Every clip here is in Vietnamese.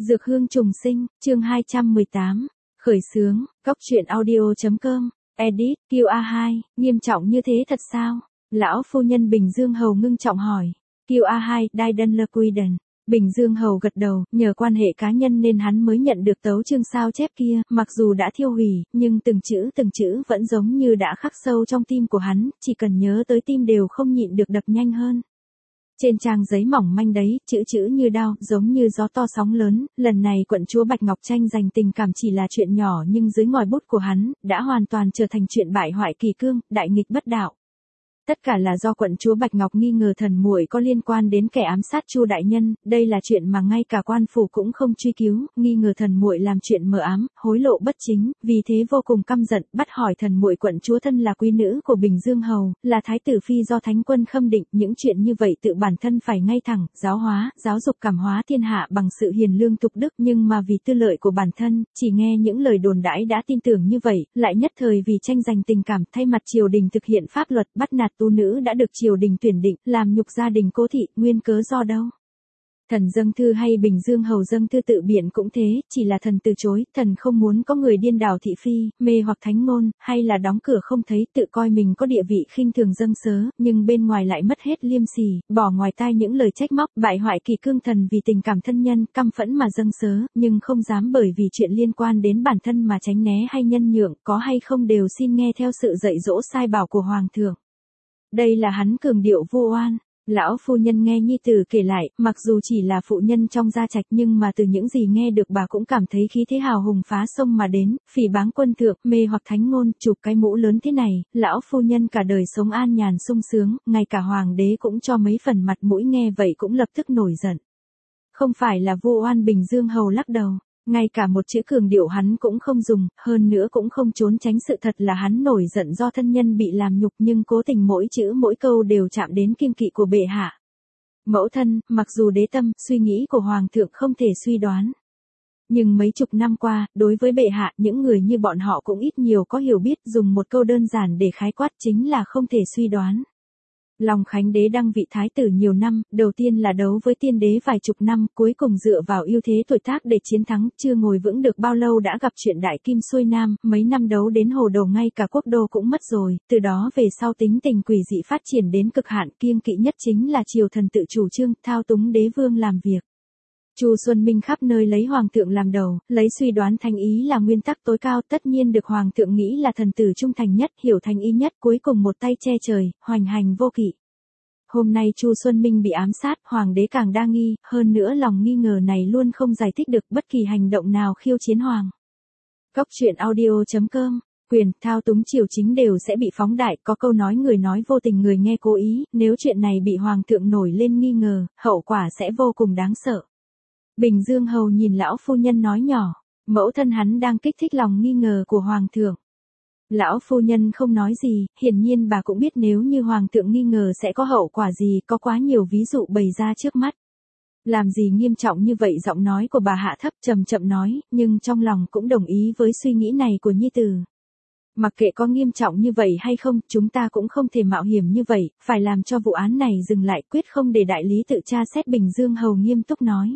Dược hương trùng sinh, chương 218. Khởi xướng, góc truyện audio.com, edit, QA2, nghiêm trọng như thế thật sao? Lão phu nhân Bình Dương Hầu ngưng trọng hỏi. QA2, Daidan Lequiden. Bình Dương Hầu gật đầu, nhờ quan hệ cá nhân nên hắn mới nhận được tấu chương sao chép kia, mặc dù đã thiêu hủy, nhưng từng chữ vẫn giống như đã khắc sâu trong tim của hắn, chỉ cần nhớ tới tim đều không nhịn được đập nhanh hơn. Trên trang giấy mỏng manh đấy, chữ như đao, giống như gió to sóng lớn, lần này quận chúa Bạch Ngọc Tranh dành tình cảm chỉ là chuyện nhỏ nhưng dưới ngòi bút của hắn, đã hoàn toàn trở thành chuyện bại hoại kỳ cương, đại nghịch bất đạo. Tất cả là do quận chúa Bạch Ngọc nghi ngờ thần muội có liên quan đến kẻ ám sát Chu đại nhân, đây là chuyện mà ngay cả quan phủ cũng không truy cứu, nghi ngờ thần muội làm chuyện mờ ám, hối lộ bất chính, vì thế vô cùng căm giận, bắt hỏi thần muội quận chúa thân là quý nữ của Bình Dương Hầu, là thái tử phi do thánh quân khâm định, những chuyện như vậy tự bản thân phải ngay thẳng, giáo dục cảm hóa thiên hạ bằng sự hiền lương tục đức, nhưng mà vì tư lợi của bản thân, chỉ nghe những lời đồn đãi đã tin tưởng như vậy, lại nhất thời vì tranh giành tình cảm thay mặt triều đình thực hiện pháp luật bắt nạt tu nữ đã được triều đình tuyển định, làm nhục gia đình cố thị, nguyên cớ do đâu? Thần dâng thư hay Bình Dương Hầu dâng thư tự biện cũng thế, chỉ là thần từ chối, thần không muốn có người điên đảo thị phi, mê hoặc thánh ngôn, hay là đóng cửa không thấy, tự coi mình có địa vị khinh thường dâng sớ, nhưng bên ngoài lại mất hết liêm sỉ, bỏ ngoài tai những lời trách móc, bại hoại kỳ cương thần vì tình cảm thân nhân, căm phẫn mà dâng sớ, nhưng không dám bởi vì chuyện liên quan đến bản thân mà tránh né hay nhân nhượng, có hay không đều xin nghe theo sự dạy dỗ sai bảo của Hoàng thượng. Đây là hắn cường điệu vô oan. Lão phu nhân nghe nhi tử kể lại, mặc dù chỉ là phụ nhân trong gia trạch nhưng mà từ những gì nghe được bà cũng cảm thấy khí thế hào hùng phá sông mà đến, phỉ báng quân thượng, mê hoặc thánh ngôn, chụp cái mũ lớn thế này, lão phu nhân cả đời sống an nhàn sung sướng, ngay cả hoàng đế cũng cho mấy phần mặt mũi nghe vậy cũng lập tức nổi giận. Không phải là vô oan. Bình Dương Hầu lắc đầu. Ngay cả một chữ cường điệu hắn cũng không dùng, hơn nữa cũng không trốn tránh sự thật là hắn nổi giận do thân nhân bị làm nhục nhưng cố tình mỗi chữ mỗi câu đều chạm đến kiêng kỵ của bệ hạ. Mẫu thân, mặc dù đế tâm, suy nghĩ của Hoàng thượng không thể suy đoán. Nhưng mấy chục năm qua, đối với bệ hạ, những người như bọn họ cũng ít nhiều có hiểu biết, dùng một câu đơn giản để khái quát chính là không thể suy đoán. Long Khánh đế đăng vị thái tử nhiều năm, đầu tiên là đấu với tiên đế vài chục năm, cuối cùng dựa vào ưu thế tuổi tác để chiến thắng, chưa ngồi vững được bao lâu đã gặp chuyện đại kim xuôi nam, mấy năm đấu đến hồ đồ ngay cả quốc đô cũng mất rồi, từ đó về sau tính tình quỷ dị phát triển đến cực hạn, kiêng kỵ nhất chính là triều thần tự chủ trương, thao túng đế vương làm việc. Chu Xuân Minh khắp nơi lấy hoàng thượng làm đầu, lấy suy đoán thành ý là nguyên tắc tối cao, tất nhiên được hoàng thượng nghĩ là thần tử trung thành nhất, hiểu thành ý nhất, cuối cùng một tay che trời, hoành hành vô kỵ. Hôm nay Chu Xuân Minh bị ám sát, hoàng đế càng đa nghi, hơn nữa lòng nghi ngờ này luôn không giải thích được bất kỳ hành động nào khiêu chiến hoàng. Góc truyện audio.com, quyền thao túng triều chính đều sẽ bị phóng đại, có câu nói người nói vô tình người nghe cố ý, nếu chuyện này bị hoàng thượng nổi lên nghi ngờ, hậu quả sẽ vô cùng đáng sợ. Bình Dương Hầu nhìn lão phu nhân nói nhỏ, mẫu thân hắn đang kích thích lòng nghi ngờ của hoàng thượng. Lão phu nhân không nói gì, hiển nhiên bà cũng biết nếu như hoàng thượng nghi ngờ sẽ có hậu quả gì, có quá nhiều ví dụ bày ra trước mắt. Làm gì nghiêm trọng như vậy? Giọng nói của bà hạ thấp chậm chậm nói, nhưng trong lòng cũng đồng ý với suy nghĩ này của nhi tử. Mặc kệ có nghiêm trọng như vậy hay không, chúng ta cũng không thể mạo hiểm như vậy, phải làm cho vụ án này dừng lại, quyết không để đại lý tự tra xét. Bình Dương Hầu nghiêm túc nói.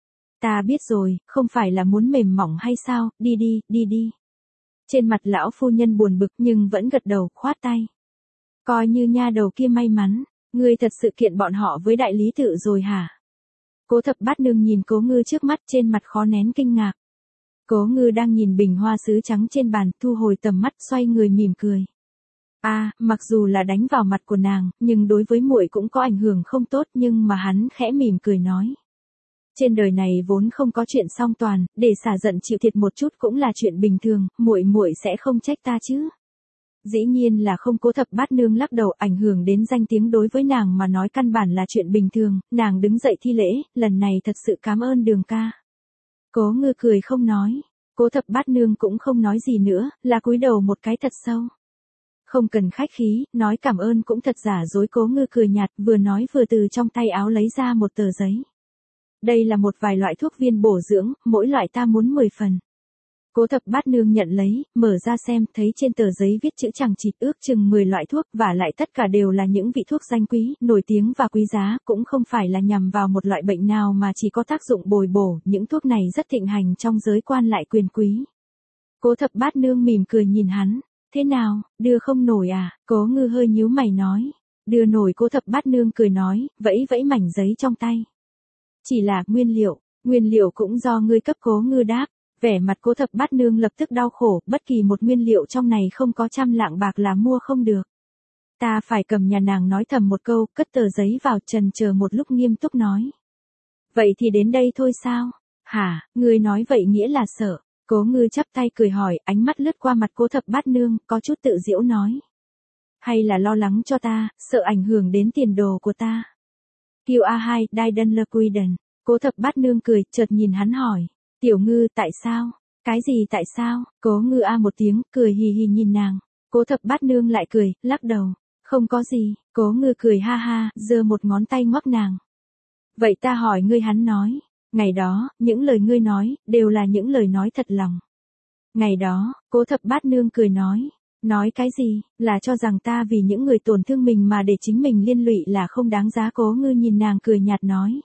Ta biết rồi, không phải là muốn mềm mỏng hay sao, đi đi. Trên mặt lão phu nhân buồn bực nhưng vẫn gật đầu, khoát tay. Coi như nha đầu kia may mắn, ngươi thật sự kiện bọn họ với đại lý tự rồi hả? Cố Thập Bát Nương nhìn Cố Ngư trước mắt, trên mặt khó nén kinh ngạc. Cố Ngư đang nhìn bình hoa sứ trắng trên bàn, thu hồi tầm mắt, xoay người mỉm cười. Mặc dù là đánh vào mặt của nàng, nhưng đối với muội cũng có ảnh hưởng không tốt, nhưng mà hắn khẽ mỉm cười nói. Trên đời này vốn không có chuyện song toàn, để xả giận chịu thiệt một chút cũng là chuyện bình thường, muội sẽ không trách ta chứ? Dĩ nhiên là không. Cố Thập Bát Nương lắc đầu, ảnh hưởng đến danh tiếng đối với nàng mà nói căn bản là chuyện bình thường, nàng đứng dậy thi lễ, lần này thật sự cảm ơn Đường ca. Cố Ngư cười không nói, Cố Thập Bát Nương cũng không nói gì nữa, là cúi đầu một cái thật sâu. Không cần khách khí, nói cảm ơn cũng thật giả dối. Cố Ngư cười nhạt, vừa nói vừa từ trong tay áo lấy ra một tờ giấy. Đây là một vài loại thuốc viên bổ dưỡng, mỗi loại ta muốn 10 phần. Cố Thập Bát Nương nhận lấy, mở ra xem, thấy trên tờ giấy viết chữ chằng chịt ước chừng 10 loại thuốc, và lại tất cả đều là những vị thuốc danh quý, nổi tiếng và quý giá, cũng không phải là nhằm vào một loại bệnh nào mà chỉ có tác dụng bồi bổ, những thuốc này rất thịnh hành trong giới quan lại quyền quý. Cố Thập Bát Nương mỉm cười nhìn hắn, thế nào, đưa không nổi à? Cố Ngư hơi nhíu mày nói, đưa nổi. Cố Thập Bát Nương cười nói, vẫy vẫy mảnh giấy trong tay. Chỉ là nguyên liệu cũng do ngươi cấp. Cố Ngư đáp. Vẻ mặt Cố Thập Bát Nương lập tức đau khổ, bất kỳ một nguyên liệu trong này không có 100 lạng bạc là mua không được. Ta phải cầm nhà nàng nói thầm một câu, cất tờ giấy vào, chần chờ một lúc nghiêm túc nói. Vậy thì đến đây thôi sao? Hả, ngươi nói vậy nghĩa là sợ. Cố Ngư chắp tay cười hỏi, ánh mắt lướt qua mặt Cố Thập Bát Nương, có chút tự giễu nói. Hay là lo lắng cho ta, sợ ảnh hưởng đến tiền đồ của ta? QA2, Daidan Lequiden. Cố Thập Bát Nương cười, chợt nhìn hắn hỏi. Tiểu Ngư, tại sao? Cái gì tại sao? Cố Ngư a một tiếng, cười hì hì nhìn nàng. Cố Thập Bát Nương lại cười, lắc đầu. Không có gì. Cố Ngư cười ha ha, giơ một ngón tay ngoắc nàng. Vậy ta hỏi ngươi, hắn nói. Ngày đó, những lời ngươi nói, đều là những lời nói thật lòng. Ngày đó, Cố Thập Bát Nương cười nói. Nói cái gì, là cho rằng ta vì những người tổn thương mình mà để chính mình liên lụy là không đáng giá. Cố Ngư nhìn nàng cười nhạt nói.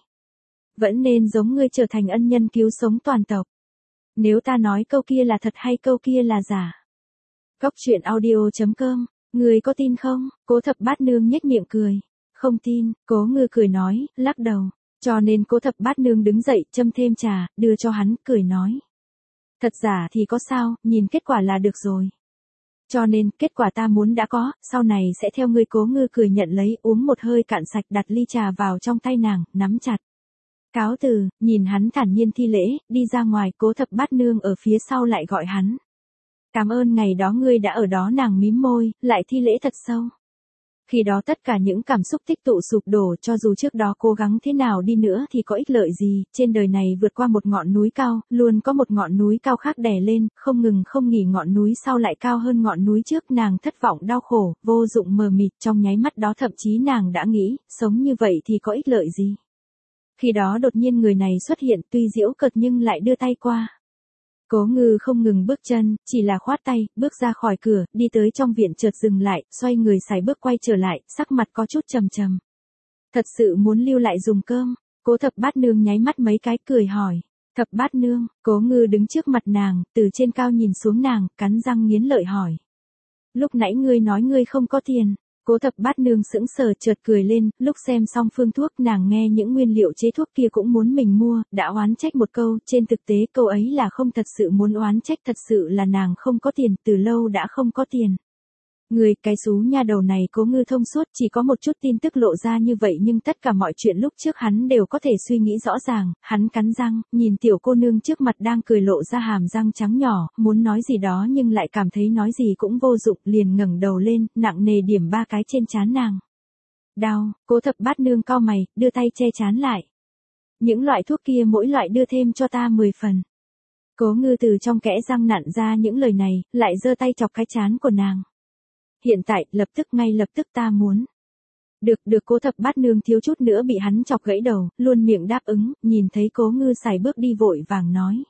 Vẫn nên giống ngươi trở thành ân nhân cứu sống toàn tộc. Nếu ta nói câu kia là thật hay câu kia là giả. Góc truyện audio.com, ngươi có tin không? Cố Thập Bát Nương nhếch miệng cười. Không tin. Cố Ngư cười nói, lắc đầu. Cho nên Cố Thập Bát Nương đứng dậy, châm thêm trà, đưa cho hắn, cười nói. Thật giả thì có sao, nhìn kết quả là được rồi. Cho nên, kết quả ta muốn đã có, sau này sẽ theo ngươi. Cố Ngư cười nhận lấy, uống một hơi cạn sạch, đặt ly trà vào trong tay nàng, nắm chặt. Cáo từ, nhìn hắn thản nhiên thi lễ, đi ra ngoài. Cố Thập Bát Nương ở phía sau lại gọi hắn. Cảm ơn ngày đó ngươi đã ở đó. Nàng mím môi, lại thi lễ thật sâu. Khi đó tất cả những cảm xúc tích tụ sụp đổ, cho dù trước đó cố gắng thế nào đi nữa thì có ích lợi gì, trên đời này vượt qua một ngọn núi cao, luôn có một ngọn núi cao khác đè lên, không ngừng không nghỉ, ngọn núi sau lại cao hơn ngọn núi trước. Nàng thất vọng, đau khổ, vô dụng, mờ mịt, trong nháy mắt đó thậm chí nàng đã nghĩ, sống như vậy thì có ích lợi gì. Khi đó đột nhiên người này xuất hiện, tuy giễu cợt nhưng lại đưa tay qua. Cố Ngư không ngừng bước chân, chỉ là khoát tay, bước ra khỏi cửa, đi tới trong viện, chợt dừng lại, xoay người sải bước quay trở lại, sắc mặt có chút trầm trầm. Thật sự muốn lưu lại dùng cơm? Cố Thập Bát Nương nháy mắt mấy cái, cười hỏi. Thập Bát Nương. Cố Ngư đứng trước mặt nàng, từ trên cao nhìn xuống nàng, cắn răng nghiến lợi hỏi. Lúc nãy ngươi nói ngươi không có tiền. Cố Thập Bát Nương sững sờ, chợt cười lên, lúc xem xong phương thuốc, nàng nghe những nguyên liệu chế thuốc kia cũng muốn mình mua, đã oán trách một câu, trên thực tế câu ấy là không thật sự muốn oán trách, thật sự là nàng không có tiền, từ lâu đã không có tiền. Người, cái xú nha đầu này. Cố Ngư thông suốt, chỉ có một chút tin tức lộ ra như vậy nhưng tất cả mọi chuyện lúc trước hắn đều có thể suy nghĩ rõ ràng. Hắn cắn răng, nhìn tiểu cô nương trước mặt đang cười, lộ ra hàm răng trắng nhỏ, muốn nói gì đó nhưng lại cảm thấy nói gì cũng vô dụng, liền ngẩng đầu lên, nặng nề điểm 3 cái trên trán nàng. Đau. Cố Thập Bát Nương cau mày, đưa tay che trán lại. Những loại thuốc kia mỗi loại đưa thêm cho ta 10 phần. Cố Ngư từ trong kẽ răng nặn ra những lời này, lại giơ tay chọc cái trán của nàng. Hiện tại, lập tức, ngay lập tức ta muốn. Được. Cố Thập Bát Nương thiếu chút nữa bị hắn chọc gãy đầu, luôn miệng đáp ứng, nhìn thấy Cố Ngư sải bước đi vội vàng nói.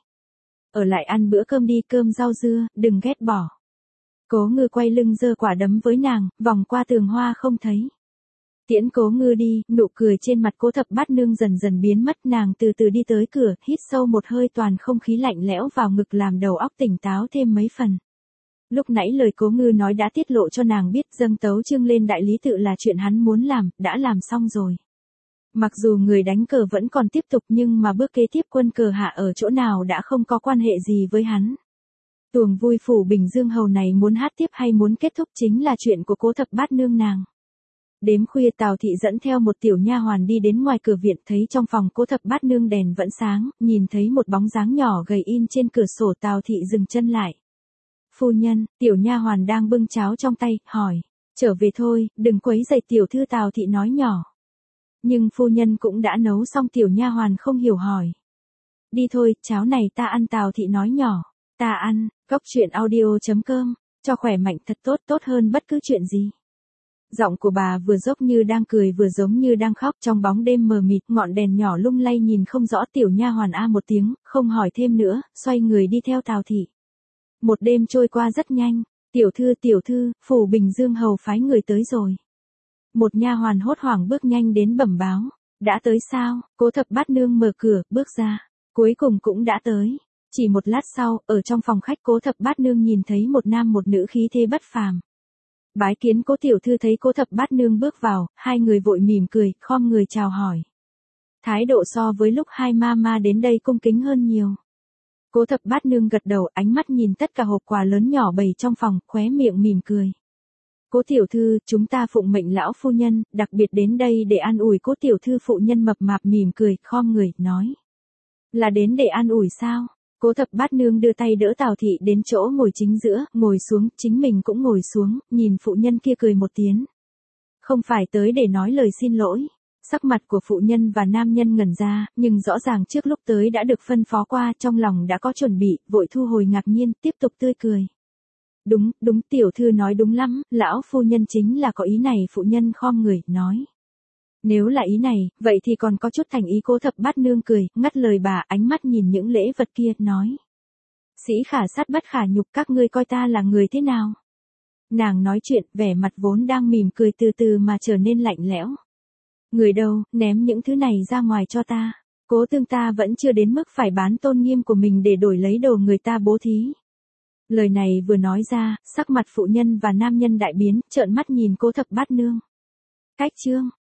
Ở lại ăn bữa cơm đi, cơm rau dưa, đừng ghét bỏ. Cố Ngư quay lưng giơ quả đấm với nàng, vòng qua tường hoa không thấy. Tiễn Cố Ngư đi, nụ cười trên mặt Cố Thập Bát Nương dần dần biến mất, nàng từ từ đi tới cửa, hít sâu một hơi, toàn không khí lạnh lẽo vào ngực làm đầu óc tỉnh táo thêm mấy phần. Lúc nãy lời Cố Ngư nói đã tiết lộ cho nàng biết, dâng tấu chương lên đại lý tự là chuyện hắn muốn làm, đã làm xong rồi. Mặc dù người đánh cờ vẫn còn tiếp tục nhưng mà bước kế tiếp quân cờ hạ ở chỗ nào đã không có quan hệ gì với hắn. Tuồng vui phủ Bình Dương Hầu này muốn hát tiếp hay muốn kết thúc chính là chuyện của Cố Thập Bát Nương nàng. Đêm khuya Tào Thị dẫn theo một tiểu nha hoàn đi đến ngoài cửa viện, thấy trong phòng Cố Thập Bát Nương đèn vẫn sáng, nhìn thấy một bóng dáng nhỏ gầy in trên cửa sổ. Tào Thị dừng chân lại. Phu nhân, tiểu nha hoàn đang bưng cháo trong tay, hỏi. Trở về thôi, đừng quấy rầy tiểu thư. Tào Thị nói nhỏ. Nhưng phu nhân cũng đã nấu xong. Tiểu nha hoàn không hiểu hỏi. Đi thôi, cháo này ta ăn. Tào Thị nói nhỏ. Ta ăn. Góc truyện audio.com, cho khỏe mạnh thật tốt hơn bất cứ chuyện gì. Giọng của bà vừa dốc như đang cười vừa giống như đang khóc, trong bóng đêm mờ mịt, ngọn đèn nhỏ lung lay nhìn không rõ. Tiểu nha hoàn a một tiếng, không hỏi thêm nữa, xoay người đi theo Tào Thị. Một đêm trôi qua rất nhanh. Tiểu thư, phủ Bình Dương hầu phái người tới rồi. Một nha hoàn hốt hoảng bước nhanh đến bẩm báo. Đã tới sao? Cố Thập Bát Nương mở cửa, bước ra. Cuối cùng cũng đã tới. Chỉ một lát sau, ở trong phòng khách Cố Thập Bát Nương nhìn thấy một nam một nữ khí thế bất phàm. Bái kiến Cố tiểu thư thấy Cố Thập Bát Nương bước vào, hai người vội mỉm cười, khom người chào hỏi. Thái độ so với lúc hai ma đến đây cung kính hơn nhiều. Cố Thập Bát Nương gật đầu, ánh mắt nhìn tất cả hộp quà lớn nhỏ bày trong phòng, khóe miệng mỉm cười. Cố tiểu thư, chúng ta phụng mệnh lão phu nhân, đặc biệt đến đây để an ủi. Cố tiểu thư phụ nhân mập mạp mỉm cười, khom người, nói. Là đến để an ủi sao? Cố Thập Bát Nương đưa tay đỡ Tào thị đến chỗ ngồi chính giữa, ngồi xuống, chính mình cũng ngồi xuống, nhìn phụ nhân kia cười một tiếng. Không phải tới để nói lời xin lỗi. Sắc mặt của phụ nhân và nam nhân ngẩn ra, nhưng rõ ràng trước lúc tới đã được phân phó qua, trong lòng đã có chuẩn bị, vội thu hồi ngạc nhiên, tiếp tục tươi cười. Đúng, tiểu thư nói đúng lắm, lão phu nhân chính là có ý này. Phụ nhân khom người, nói. Nếu là ý này, vậy thì còn có chút thành ý. Cố Thập Bát Nương cười, ngắt lời bà, ánh mắt nhìn những lễ vật kia, nói. Sĩ khả sát bất khả nhục, các ngươi coi ta là người thế nào? Nàng nói chuyện, vẻ mặt vốn đang mỉm cười từ từ mà trở nên lạnh lẽo. Người đâu, ném những thứ này ra ngoài cho ta. Cố tương ta vẫn chưa đến mức phải bán tôn nghiêm của mình để đổi lấy đồ người ta bố thí. Lời này vừa nói ra, sắc mặt phụ nhân và nam nhân đại biến, trợn mắt nhìn Cố Thập Bát Nương. Cách chương